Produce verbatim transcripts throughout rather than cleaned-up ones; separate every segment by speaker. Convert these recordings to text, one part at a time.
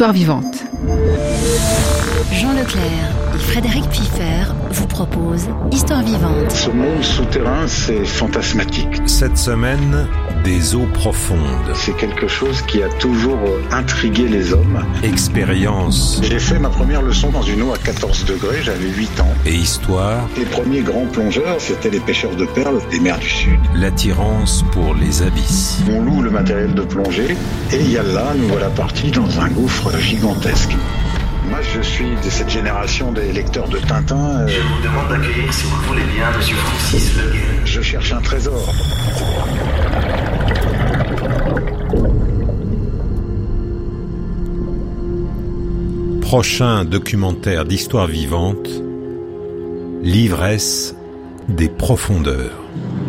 Speaker 1: d'Histoire vivante.
Speaker 2: Jean Leclerc et Frédéric Piffer vous proposent Histoire vivante.
Speaker 3: Ce monde souterrain, c'est fantasmatique.
Speaker 4: Cette semaine, des eaux profondes.
Speaker 3: C'est quelque chose qui a toujours intrigué les hommes.
Speaker 4: Expérience.
Speaker 3: J'ai fait ma première leçon dans une eau à quatorze degrés, j'avais huit ans.
Speaker 4: Et histoire.
Speaker 3: Les premiers grands plongeurs, c'était les pêcheurs de perles des mers du Sud.
Speaker 4: L'attirance pour les abysses.
Speaker 3: On loue le matériel de plongée et yallah, nous voilà partis dans un gouffre gigantesque. Moi, je suis de cette génération des lecteurs de Tintin. Euh...
Speaker 5: Je vous demande d'accueillir, si vous le voulez bien, Monsieur Francis Le Guin.
Speaker 3: Je cherche un trésor.
Speaker 4: Prochain documentaire d'Histoire vivante, l'ivresse des profondeurs.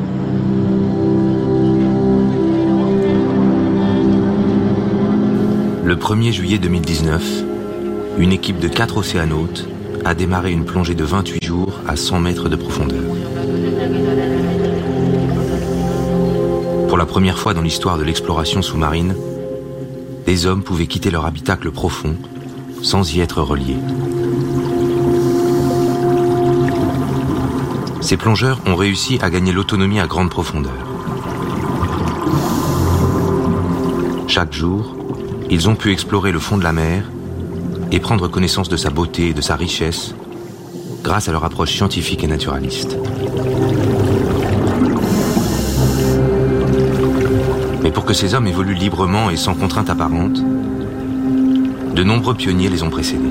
Speaker 6: Le premier juillet deux mille dix-neuf, une équipe de quatre océanautes a démarré une plongée de vingt-huit jours à cent mètres de profondeur. Pour la première fois dans l'histoire de l'exploration sous-marine, des hommes pouvaient quitter leur habitacle profond sans y être reliés. Ces plongeurs ont réussi à gagner l'autonomie à grande profondeur. Chaque jour, ils ont pu explorer le fond de la mer et prendre connaissance de sa beauté et de sa richesse grâce à leur approche scientifique et naturaliste. Mais pour que ces hommes évoluent librement et sans contrainte apparente, de nombreux pionniers les ont précédés.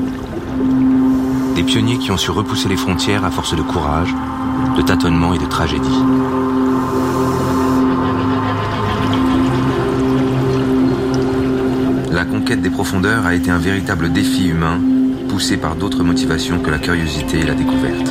Speaker 6: Des pionniers qui ont su repousser les frontières à force de courage, de tâtonnement et de tragédie. La conquête des profondeurs a été un véritable défi humain, poussé par d'autres motivations que la curiosité et la découverte.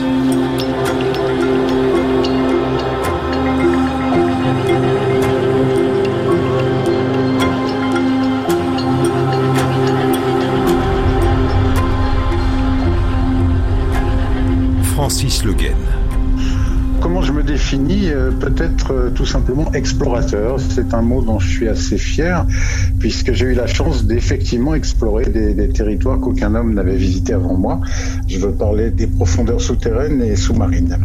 Speaker 4: Francis Le Guin.
Speaker 3: Comment je me définis ? euh, Peut-être euh, tout simplement explorateur. C'est un mot dont je suis assez fier, puisque j'ai eu la chance d'effectivement explorer des, des territoires qu'aucun homme n'avait visités avant moi. Je veux parler des profondeurs souterraines et sous-marines.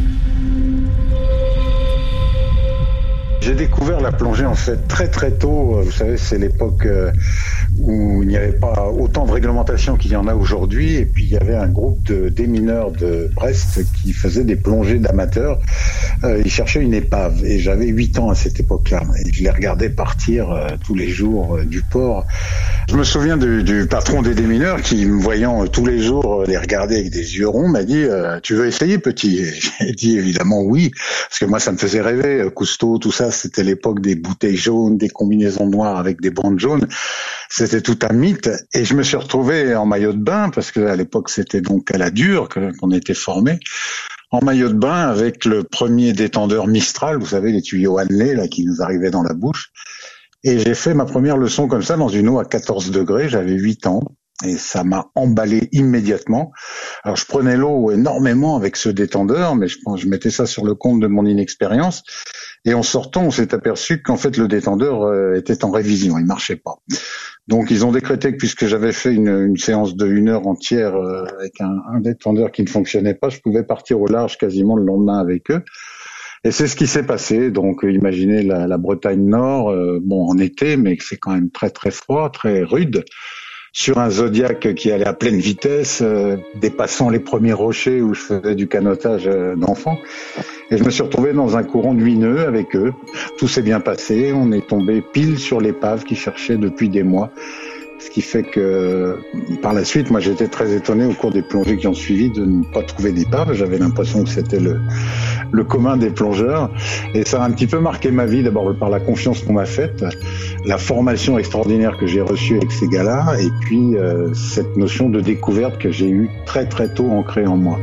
Speaker 3: J'ai découvert la plongée en fait très très tôt. Vous savez, c'est l'époque où il n'y avait pas autant de réglementation qu'il y en a aujourd'hui. Et puis il y avait un groupe de démineurs de Brest qui faisait des plongées d'amateurs. Euh, ils cherchaient une épave et j'avais huit ans à cette époque-là. Et je les regardais partir euh, tous les jours euh, du port. Je me souviens du, du patron des démineurs qui, me voyant euh, tous les jours euh, les regarder avec des yeux ronds, m'a dit euh, « Tu veux essayer, petit ?» Et j'ai dit évidemment oui, parce que moi ça me faisait rêver. Cousteau, tout ça, c'était l'époque des bouteilles jaunes, des combinaisons noires avec des bandes jaunes. C'était tout un mythe. Et je me suis retrouvé en maillot de bain, parce que à l'époque c'était donc à la dure que, qu'on était formé, en maillot de bain avec le premier détendeur Mistral, vous savez, les tuyaux Hanley là qui nous arrivaient dans la bouche. Et j'ai fait ma première leçon comme ça dans une eau à quatorze degrés, j'avais huit ans. Et ça m'a emballé immédiatement. Alors je prenais l'eau énormément avec ce détendeur, mais je pense je mettais ça sur le compte de mon inexpérience. Et en sortant, on s'est aperçu qu'en fait le détendeur euh, était en révision, il marchait pas. Donc ils ont décrété que puisque j'avais fait une, une séance de une heure entière euh, avec un, un détendeur qui ne fonctionnait pas, je pouvais partir au large quasiment le lendemain avec eux. Et c'est ce qui s'est passé. Donc imaginez la, la Bretagne Nord, euh, bon en été, mais c'est quand même très très froid, très rude, sur un Zodiac qui allait à pleine vitesse, euh, dépassant les premiers rochers où je faisais du canotage euh, d'enfant. Et je me suis retrouvé dans un courant de huit nœuds avec eux. Tout s'est bien passé. On est tombé pile sur l'épave qu'ils cherchaient depuis des mois. Ce qui fait que, par la suite, moi j'étais très étonné au cours des plongées qui ont suivi de ne pas trouver d'épave. J'avais l'impression que c'était le, le commun des plongeurs. Et ça a un petit peu marqué ma vie, d'abord par la confiance qu'on m'a faite, la formation extraordinaire que j'ai reçue avec ces gars-là, et puis euh, cette notion de découverte que j'ai eue très très tôt ancrée en moi.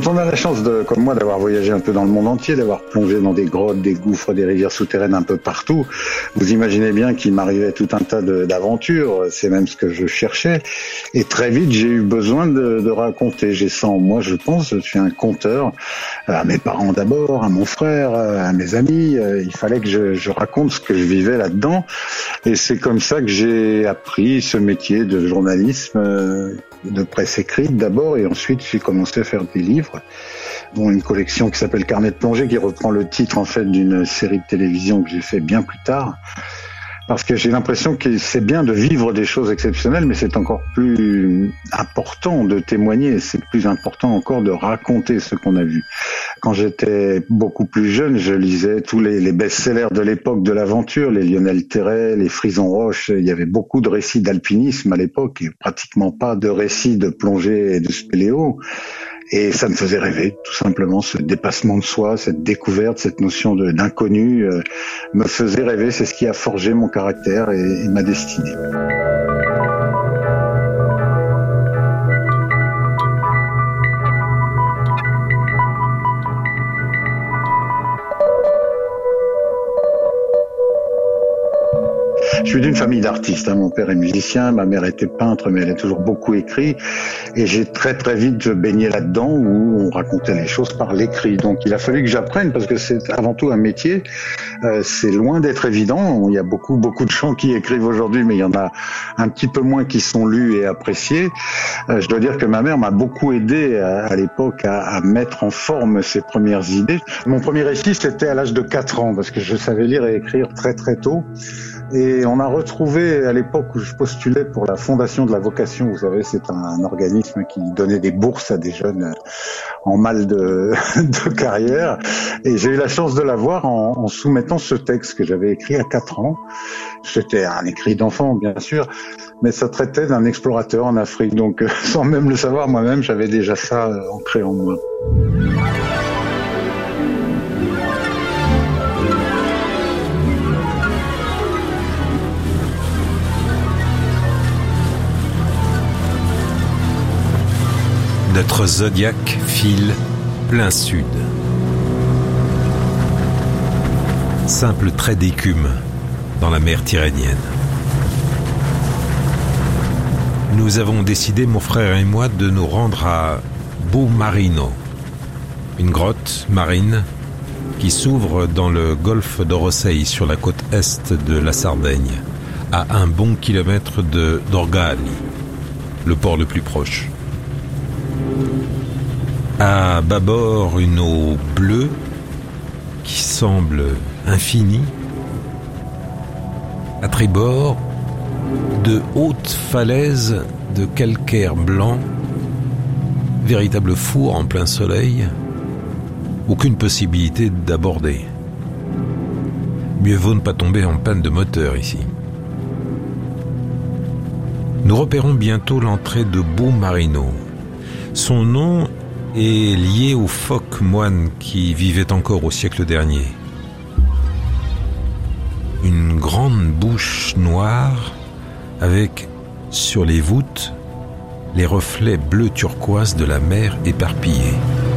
Speaker 3: Quand on a la chance, de, comme moi, d'avoir voyagé un peu dans le monde entier, d'avoir plongé dans des grottes, des gouffres, des rivières souterraines un peu partout, vous imaginez bien qu'il m'arrivait tout un tas de, d'aventures. C'est même ce que je cherchais. Et très vite, j'ai eu besoin de, de raconter. J'ai ça en moi, je pense. Je suis un conteur. À mes parents d'abord, à mon frère, à mes amis. Il fallait que je, je raconte ce que je vivais là-dedans. Et c'est comme ça que j'ai appris ce métier de journalisme, de presse écrite d'abord, et ensuite j'ai commencé à faire des livres, dont une collection qui s'appelle Carnet de plongée, qui reprend le titre en fait d'une série de télévision que j'ai fait bien plus tard. Parce que j'ai l'impression que c'est bien de vivre des choses exceptionnelles, mais c'est encore plus important de témoigner, c'est plus important encore de raconter ce qu'on a vu. Quand j'étais beaucoup plus jeune, je lisais tous les, les best-sellers de l'époque de l'aventure, les Lionel Terray, les Frison Roche. Il y avait beaucoup de récits d'alpinisme à l'époque et pratiquement pas de récits de plongée et de spéléo. Et ça me faisait rêver, tout simplement, ce dépassement de soi, cette découverte, cette notion de, d'inconnu euh, me faisait rêver. C'est ce qui a forgé mon caractère et, et ma destinée. Je suis d'une famille d'artistes, hein. Mon père est musicien, ma mère était peintre, mais elle a toujours beaucoup écrit. Et j'ai très très vite baigné là-dedans où on racontait les choses par l'écrit. Donc il a fallu que j'apprenne parce que c'est avant tout un métier. Euh, c'est loin d'être évident. Il y a beaucoup beaucoup de gens qui écrivent aujourd'hui, mais il y en a un petit peu moins qui sont lus et appréciés. Euh, je dois dire que ma mère m'a beaucoup aidé à, à l'époque à, à mettre en forme ses premières idées. Mon premier récit, c'était à l'âge de quatre ans parce que je savais lire et écrire très très tôt. Et on a retrouvé, à l'époque où je postulais pour la Fondation de la Vocation, vous savez, c'est un, un organisme qui donnait des bourses à des jeunes en mal de, de carrière. Et j'ai eu la chance de l'avoir en, en soumettant ce texte que j'avais écrit à quatre ans. C'était un écrit d'enfant, bien sûr, mais ça traitait d'un explorateur en Afrique. Donc, sans même le savoir moi-même, j'avais déjà ça ancré en moi.
Speaker 4: Notre Zodiac file plein sud. Simple trait d'écume dans la mer Tyrrhénienne. Nous avons décidé, mon frère et moi, de nous rendre à Boumarino, une grotte marine qui s'ouvre dans le golfe d'Orosei sur la côte est de la Sardaigne, à un bon kilomètre de Dorgali, le port le plus proche. À bâbord, une eau bleue qui semble infinie. À tribord, de hautes falaises de calcaire blanc, véritable four en plein soleil, aucune possibilité d'aborder. Mieux vaut ne pas tomber en panne de moteur ici. Nous repérons bientôt l'entrée de Boumarino. Son nom est lié aux phoques moines qui vivaient encore au siècle dernier. Une grande bouche noire avec, sur les voûtes, les reflets bleu turquoise de la mer éparpillés.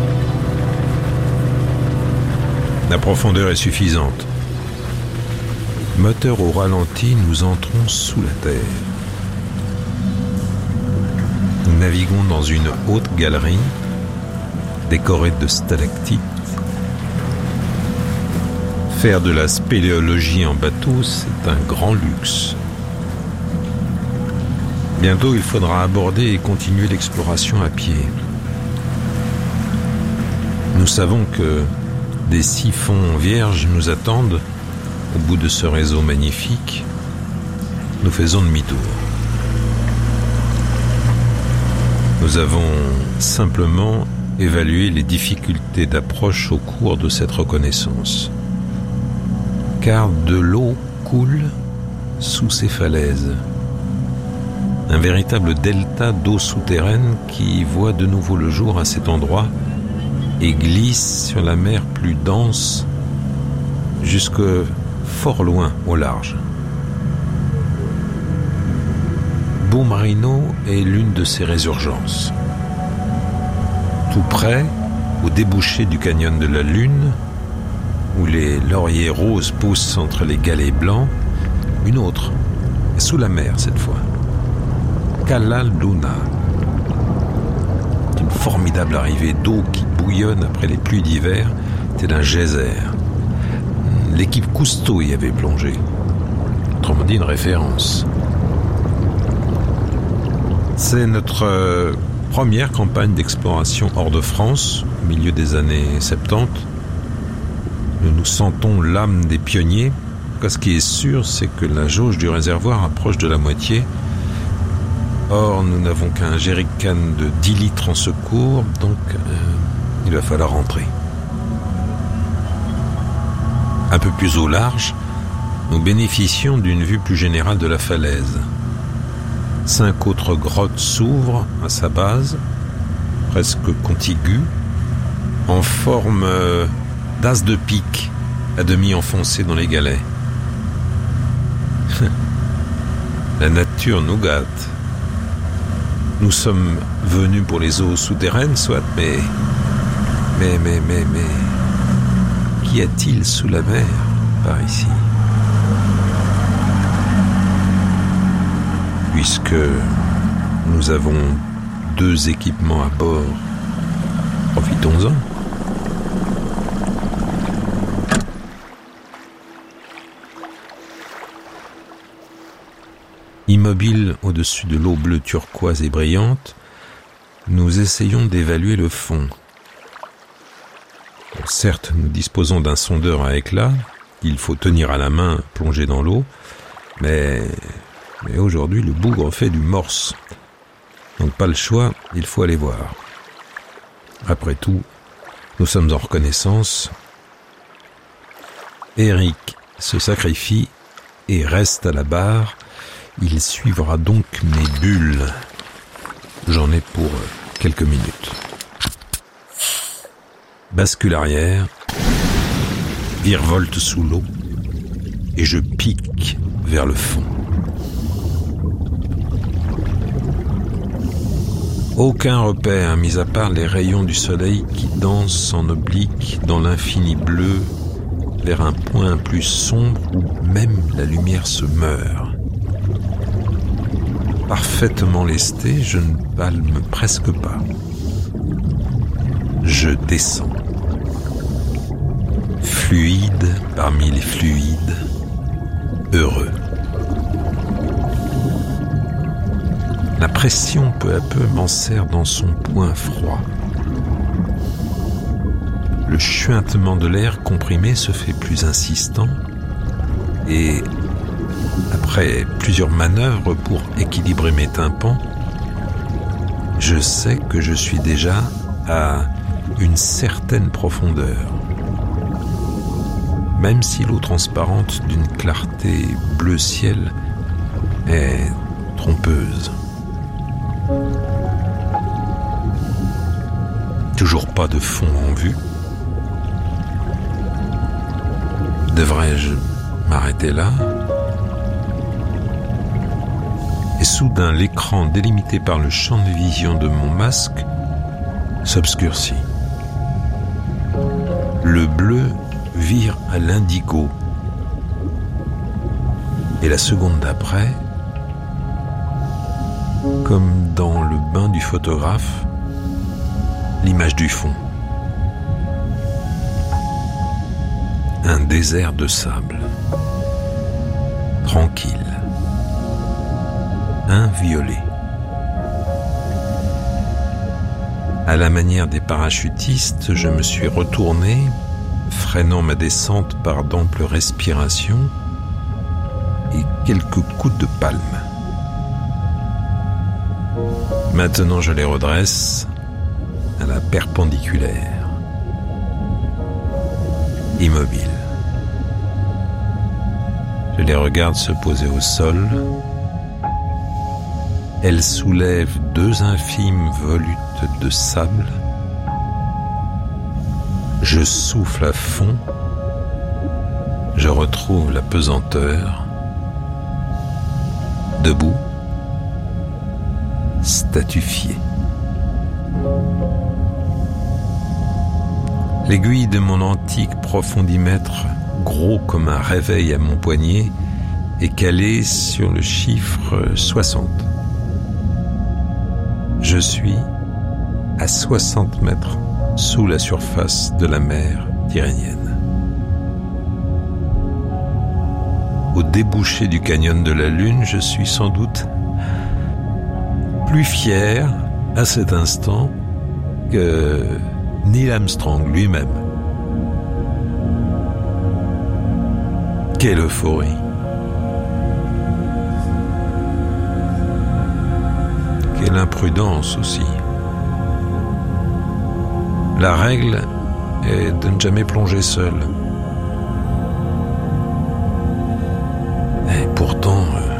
Speaker 4: La profondeur est suffisante. Moteur au ralenti, nous entrons sous la terre. Nous naviguons dans une haute galerie décorée de stalactites. Faire de la spéléologie en bateau, c'est un grand luxe. Bientôt, il faudra aborder et continuer l'exploration à pied. Nous savons que des siphons vierges nous attendent au bout de ce réseau magnifique. Nous faisons demi-tour. Nous avons simplement évalué les difficultés d'approche au cours de cette reconnaissance. Car de l'eau coule sous ces falaises. Un véritable delta d'eau souterraine qui voit de nouveau le jour à cet endroit et glisse sur la mer plus dense jusque fort loin au large. Boumarino est l'une de ces résurgences. Tout près, au débouché du canyon de la Lune, où les lauriers roses poussent entre les galets blancs, une autre, sous la mer cette fois. Cala Luna. Une formidable arrivée d'eau qui bouillonne après les pluies d'hiver, tel un geyser. L'équipe Cousteau y avait plongé. Autrement dit, une référence. C'est notre première campagne d'exploration hors de France, au milieu des années soixante-dix. Nous nous sentons l'âme des pionniers. Ce qui est sûr, c'est que la jauge du réservoir approche de la moitié. Or, nous n'avons qu'un jerrycan de dix litres en secours, donc euh, il va falloir rentrer. Un peu plus au large, nous bénéficions d'une vue plus générale de la falaise. Cinq autres grottes s'ouvrent à sa base, presque contiguës, en forme euh, d'as de pique, à demi enfoncé dans les galets. La nature nous gâte. Nous sommes venus pour les eaux souterraines, soit, mais... Mais, mais, mais, mais... Qu'y a-t-il sous la mer, par ici? Puisque nous avons deux équipements à bord, profitons-en. Immobile au-dessus de l'eau bleue turquoise et brillante, nous essayons d'évaluer le fond. Bon, certes, nous disposons d'un sondeur à éclat qu'il faut tenir à la main plongé dans l'eau, mais, mais aujourd'hui le bougre fait du morse. Donc pas le choix, il faut aller voir. Après tout, nous sommes en reconnaissance. Eric se sacrifie et reste à la barre. Il suivra donc mes bulles. J'en ai pour quelques minutes. Bascule arrière, virevolte sous l'eau, et je pique vers le fond. Aucun repère, mis à part les rayons du soleil qui dansent en oblique dans l'infini bleu vers un point plus sombre où même la lumière se meurt. Parfaitement lesté, je ne palme presque pas. Je descends. Fluide parmi les fluides, heureux. La pression peu à peu m'enserre dans son point froid. Le chuintement de l'air comprimé se fait plus insistant et après plusieurs manœuvres pour équilibrer mes tympans, je sais que je suis déjà à une certaine profondeur. Même si l'eau transparente d'une clarté bleu ciel est trompeuse. Toujours pas de fond en vue. Devrais-je m'arrêter là ? Et soudain, l'écran délimité par le champ de vision de mon masque s'obscurcit. Le bleu vire à l'indigo. Et la seconde d'après, comme dans le bain du photographe, l'image du fond. Un désert de sable. Tranquille. Inviolé. À la manière des parachutistes, je me suis retourné, freinant ma descente par d'amples respirations et quelques coups de palme. Maintenant, je les redresse à la perpendiculaire, immobile. Je les regarde se poser au sol. Elles soulèvent deux infimes volutes de sable. Je souffle à fond. Je retrouve la pesanteur. Debout, statufié. L'aiguille de mon antique profondimètre, gros comme un réveil à mon poignet, est calée sur le chiffre soixante. Je suis à soixante mètres sous la surface de la mer Tyrrhénienne. Au débouché du canyon de la Lune, je suis sans doute plus fier à cet instant que Neil Armstrong lui-même. Quelle euphorie! Quelle imprudence aussi! La règle est de ne jamais plonger seul. Et pourtant, euh,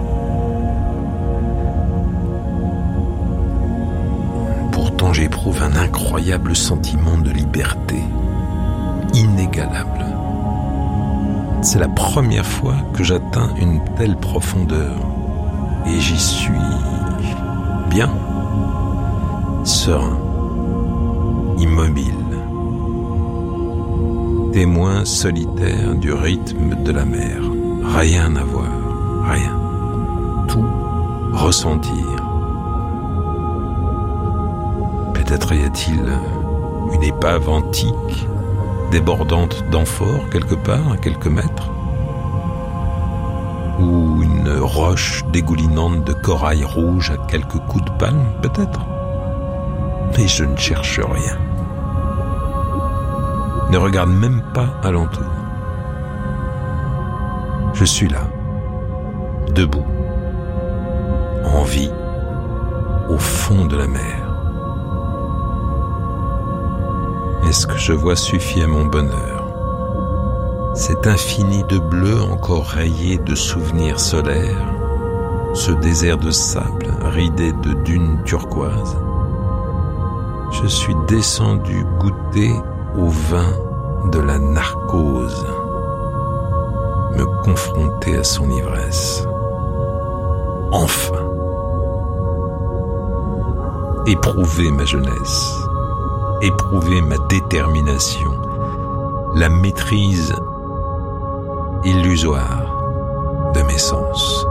Speaker 4: pourtant j'éprouve un incroyable sentiment de liberté, inégalable. C'est la première fois que j'atteins une telle profondeur et j'y suis bien, serein, immobile, témoin solitaire du rythme de la mer. Rien à voir, rien. Tout ressentir. Peut-être y a-t-il une épave antique, débordante d'amphores quelque part, à quelques mètres, ou une roche dégoulinante de corail rouge à quelques coups de palme, peut-être. Mais je ne cherche rien. Ne regarde même pas alentour. Je suis là, debout, en vie, au fond de la mer. Et ce que je vois suffit à mon bonheur. Cet infini de bleu encore rayé de souvenirs solaires, ce désert de sable ridé de dunes turquoises. Je suis descendu goûter au vin de la narcose, me confronter à son ivresse. Enfin, éprouver ma jeunesse, éprouver ma détermination, la maîtrise illusoire de mes sens.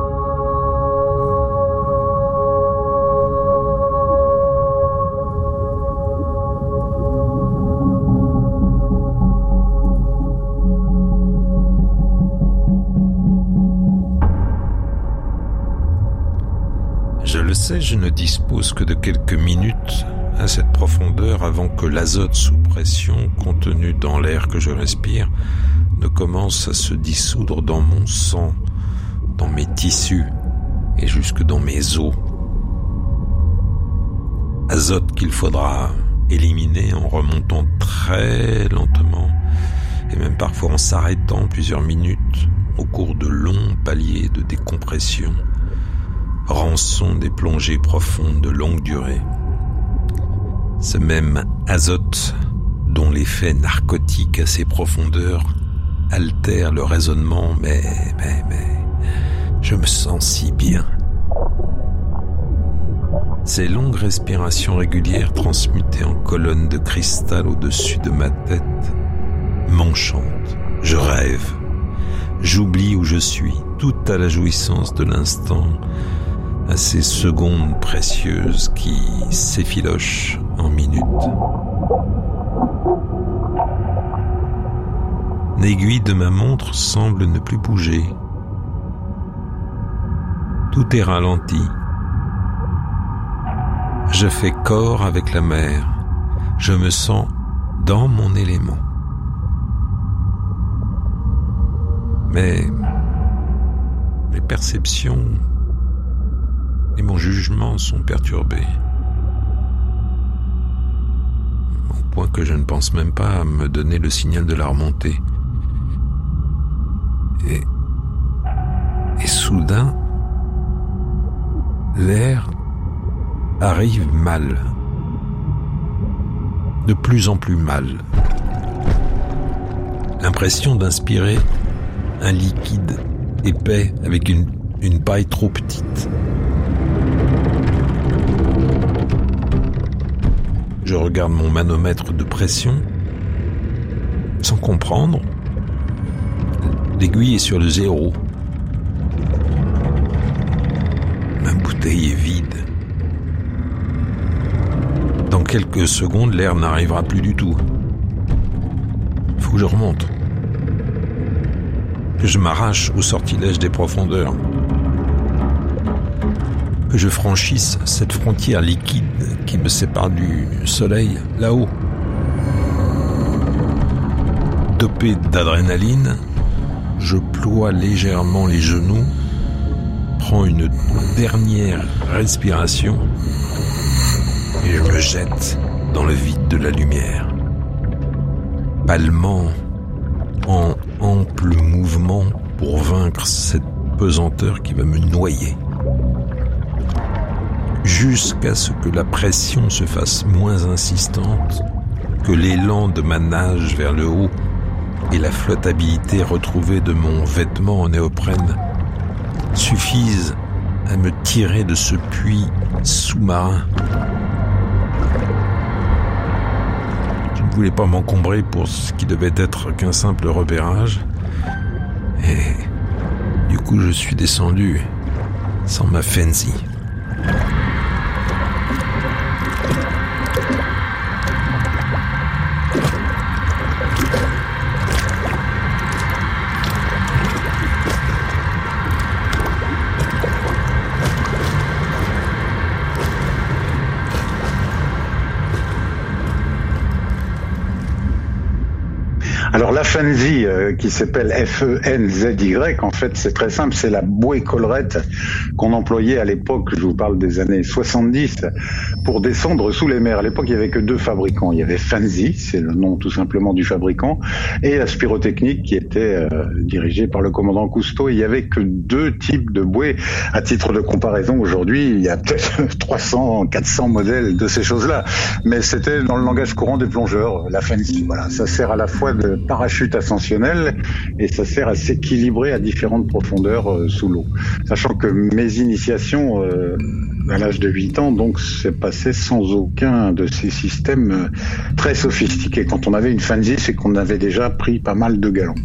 Speaker 4: Je le sais, je ne dispose que de quelques minutes à cette profondeur avant que l'azote sous pression contenu dans l'air que je respire ne commence à se dissoudre dans mon sang, dans mes tissus et jusque dans mes os. Azote qu'il faudra éliminer en remontant très lentement et même parfois en s'arrêtant plusieurs minutes au cours de longs paliers de décompression, rançon des plongées profondes de longue durée. Ce même azote dont l'effet narcotique à ces profondeurs altère le raisonnement, mais, mais, mais, je me sens si bien. Ces longues respirations régulières transmutées en colonnes de cristal au-dessus de ma tête m'enchantent. Je rêve. J'oublie où je suis, tout à la jouissance de l'instant, à ces secondes précieuses qui s'effilochent en minutes. L'aiguille de ma montre semble ne plus bouger. Tout est ralenti. Je fais corps avec la mer. Je me sens dans mon élément. Mais mes perceptions et mon jugement sont perturbés. Au point que je ne pense même pas à me donner le signal de la remontée. Et, et soudain, l'air arrive mal. De plus en plus mal. L'impression d'inspirer un liquide épais avec une, une paille trop petite. Je regarde mon manomètre de pression. Sans comprendre, l'aiguille est sur le zéro. Ma bouteille est vide. Dans quelques secondes, l'air n'arrivera plus du tout. Il faut que je remonte. Que je m'arrache au sortilège des profondeurs. Que je franchisse cette frontière liquide qui me sépare du soleil, là-haut. Dopé d'adrénaline, je ploie légèrement les genoux, prends une dernière respiration et je me jette dans le vide de la lumière. Palmant en ample mouvement pour vaincre cette pesanteur qui va me noyer. Jusqu'à ce que la pression se fasse moins insistante, que l'élan de ma nage vers le haut et la flottabilité retrouvée de mon vêtement en néoprène suffisent à me tirer de ce puits sous-marin. Je ne voulais pas m'encombrer pour ce qui devait être qu'un simple repérage, et du coup je suis descendu sans ma fancy.
Speaker 3: Alors la Fenzi, euh, qui s'appelle F E N Z Y, en fait c'est très simple, c'est la bouée collerette qu'on employait à l'époque, je vous parle des années soixante-dix, pour descendre sous les mers. À l'époque il n'y avait que deux fabricants, il y avait Fenzi, c'est le nom tout simplement du fabricant, et la Spirotechnique qui était euh, dirigée par le commandant Cousteau. Il n'y avait que deux types de bouées. À titre de comparaison, aujourd'hui il y a peut-être trois cents, quatre cents modèles de ces choses-là, mais c'était dans le langage courant des plongeurs, la Fenzi. Voilà, ça sert à la fois de parachute ascensionnel et ça sert à s'équilibrer à différentes profondeurs euh, sous l'eau. Sachant que mes initiations euh, à l'âge de huit ans donc s'est passé sans aucun de ces systèmes euh, très sophistiqués. Quand on avait une Fenzi, c'est qu'on avait déjà pris pas mal de galons.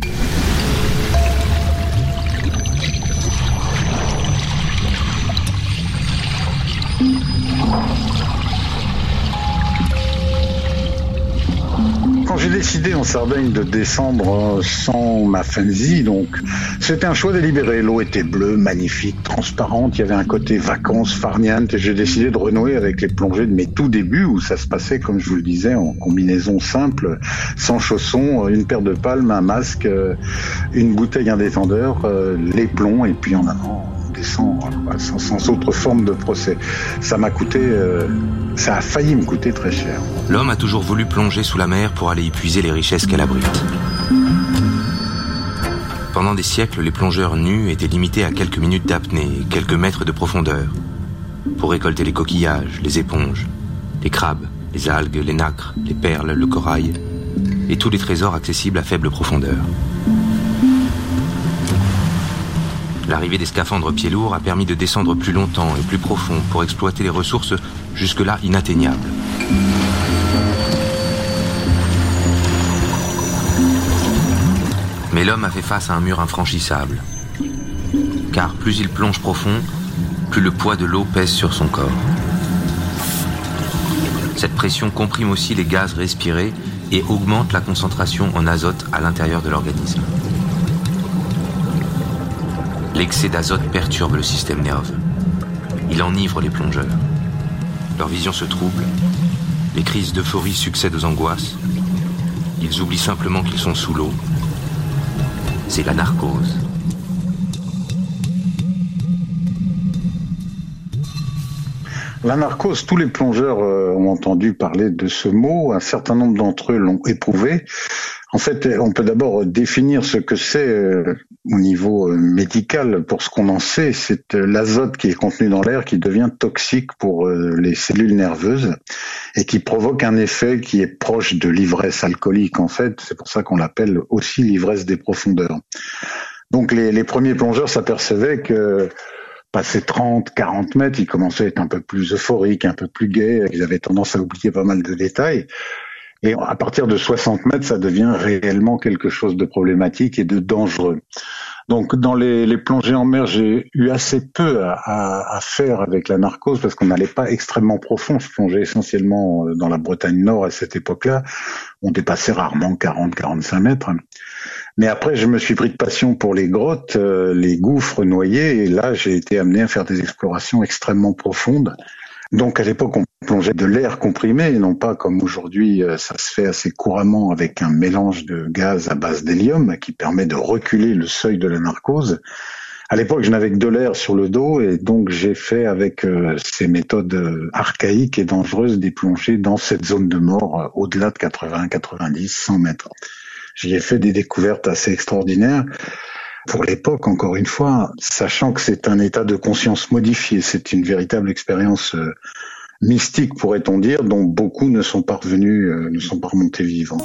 Speaker 3: Quand j'ai décidé en Sardaigne de descendre sans ma Fenzi, donc c'était un choix délibéré. L'eau était bleue, magnifique, transparente, il y avait un côté vacances, farniente, et j'ai décidé de renouer avec les plongées de mes tout débuts où ça se passait, comme je vous le disais, en combinaison simple, sans chaussons, une paire de palmes, un masque, une bouteille, un détendeur, les plombs, et puis en avant descend sans, sans autre forme de procès. Ça m'a coûté, euh, ça a failli me coûter très cher.
Speaker 6: L'homme a toujours voulu plonger sous la mer pour aller y puiser les richesses qu'elle abrite. Pendant des siècles, les plongeurs nus étaient limités à quelques minutes d'apnée et quelques mètres de profondeur pour récolter les coquillages, les éponges, les crabes, les algues, les nacres, les perles, le corail et tous les trésors accessibles à faible profondeur. L'arrivée des scaphandres pieds lourds a permis de descendre plus longtemps et plus profond pour exploiter les ressources jusque-là inatteignables. Mais l'homme a fait face à un mur infranchissable. Car plus il plonge profond, plus le poids de l'eau pèse sur son corps. Cette pression comprime aussi les gaz respirés et augmente la concentration en azote à l'intérieur de l'organisme. L'excès d'azote perturbe le système nerveux. Il enivre les plongeurs. Leur vision se trouble. Les crises d'euphorie succèdent aux angoisses. Ils oublient simplement qu'ils sont sous l'eau. C'est la narcose.
Speaker 3: La narcose, tous les plongeurs euh, ont entendu parler de ce mot. Un certain nombre d'entre eux l'ont éprouvé. En fait, on peut d'abord définir ce que c'est euh, au niveau euh, médical. Pour ce qu'on en sait, c'est euh, l'azote qui est contenu dans l'air qui devient toxique pour euh, les cellules nerveuses et qui provoque un effet qui est proche de l'ivresse alcoolique. En fait, c'est pour ça qu'on l'appelle aussi l'ivresse des profondeurs. Donc les, les premiers plongeurs s'apercevaient que passé trente, quarante mètres, ils commençaient à être un peu plus euphoriques, un peu plus gais, ils avaient tendance à oublier pas mal de détails. Et à partir de soixante mètres, ça devient réellement quelque chose de problématique et de dangereux. Donc dans les, les plongées en mer, j'ai eu assez peu à, à, à faire avec la narcose parce qu'on n'allait pas extrêmement profond. Je plongeais essentiellement dans la Bretagne Nord à cette époque-là. On dépassait rarement quarante à quarante-cinq mètres. Mais après, je me suis pris de passion pour les grottes, euh, les gouffres noyés, et là, j'ai été amené à faire des explorations extrêmement profondes. Donc à l'époque, on plongeait de l'air comprimé, et non pas comme aujourd'hui, ça se fait assez couramment avec un mélange de gaz à base d'hélium qui permet de reculer le seuil de la narcose. À l'époque, je n'avais que de l'air sur le dos, et donc j'ai fait avec euh, ces méthodes archaïques et dangereuses des plongées dans cette zone de mort euh, au-delà de quatre-vingts, quatre-vingt-dix, cent mètres. J'y ai fait des découvertes assez extraordinaires. Pour l'époque, encore une fois, sachant que c'est un état de conscience modifié, c'est une véritable expérience euh, mystique, pourrait-on dire, dont beaucoup ne sont pas revenus, euh, ne sont pas remontés vivants.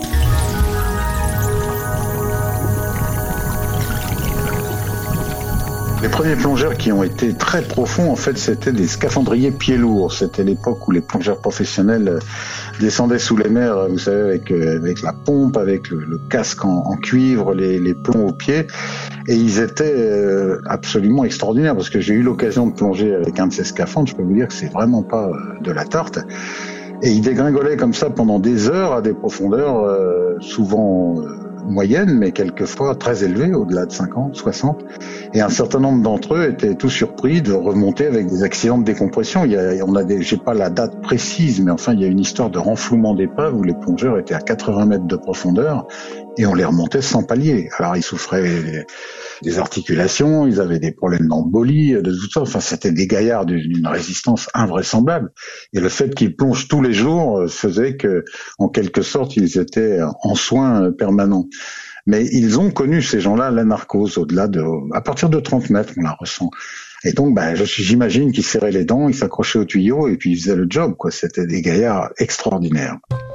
Speaker 3: Les premiers plongeurs qui ont été très profonds, en fait, c'était des scaphandriers pieds lourds. C'était l'époque où les plongeurs professionnels descendaient sous les mers, vous savez, avec, avec la pompe, avec le, le casque en, en cuivre, les, les plombs aux pieds. Et ils étaient absolument extraordinaires parce que j'ai eu l'occasion de plonger avec un de ces scaphandres. Je peux vous dire que c'est vraiment pas de la tarte. Et ils dégringolaient comme ça pendant des heures à des profondeurs euh, souvent... Euh, moyenne, mais quelquefois très élevée, au-delà de cinquante, soixante. Et un certain nombre d'entre eux étaient tout surpris de remonter avec des accidents de décompression. Il y a, on a des, j'ai pas la date précise, mais enfin, il y a une histoire de renflouement d'épave où les plongeurs étaient à quatre-vingts mètres de profondeur et on les remontait sans palier. Alors, ils souffraient des articulations, ils avaient des problèmes d'embolie, de tout ça. Enfin, c'était des gaillards d'une résistance invraisemblable. Et le fait qu'ils plongent tous les jours faisait que, en quelque sorte, ils étaient en soins permanents. Mais ils ont connu, ces gens-là, la narcose au-delà de, à partir de trente mètres, on la ressent. Et donc, ben, j'imagine qu'ils serraient les dents, ils s'accrochaient au tuyau et puis ils faisaient le job, quoi. C'était des gaillards extraordinaires.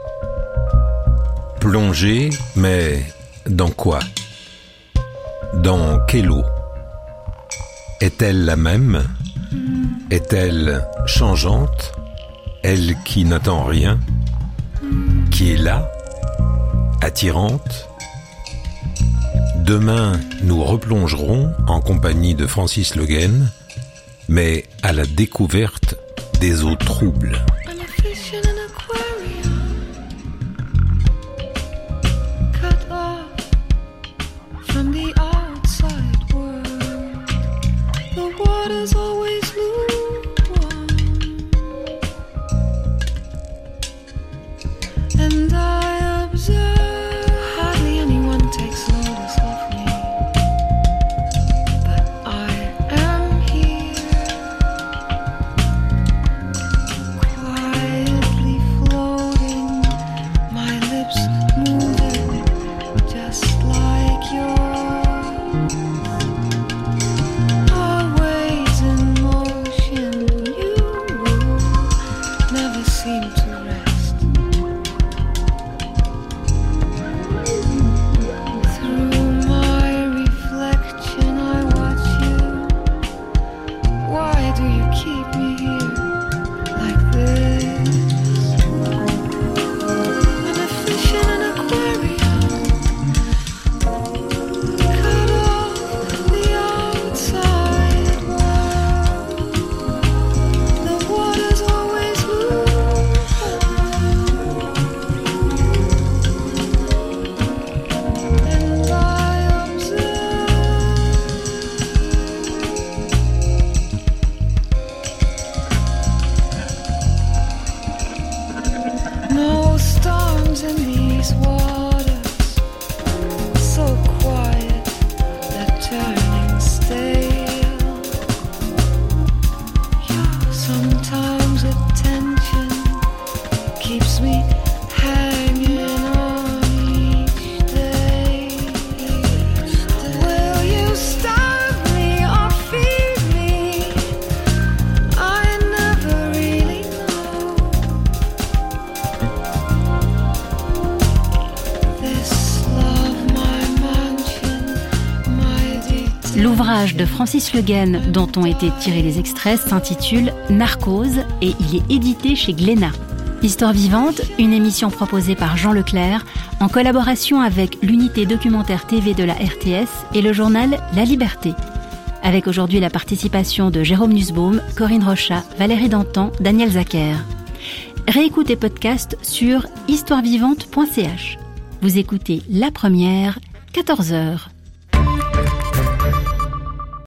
Speaker 4: Plonger, mais dans quoi ? Dans quelle eau ? Est-elle la même ? Est-elle changeante ? Elle qui n'attend rien ? Qui est là ? Attirante ? Demain, nous replongerons en compagnie de Francis Le Guesne, mais à la découverte des eaux troubles.
Speaker 2: L'ouvrage de Francis Le Guesne, dont ont été tirés les extraits, s'intitule Narcose et il est édité chez Glénat. Histoire vivante, une émission proposée par Jean Leclerc en collaboration avec l'unité documentaire T V de la R T S et le journal La Liberté. Avec aujourd'hui la participation de Jérôme Nussbaum, Corinne Rochat, Valérie Dantan, Daniel Zacher. Réécoute et podcast sur histoire vivante point c h. Vous écoutez La Première, quatorze heures.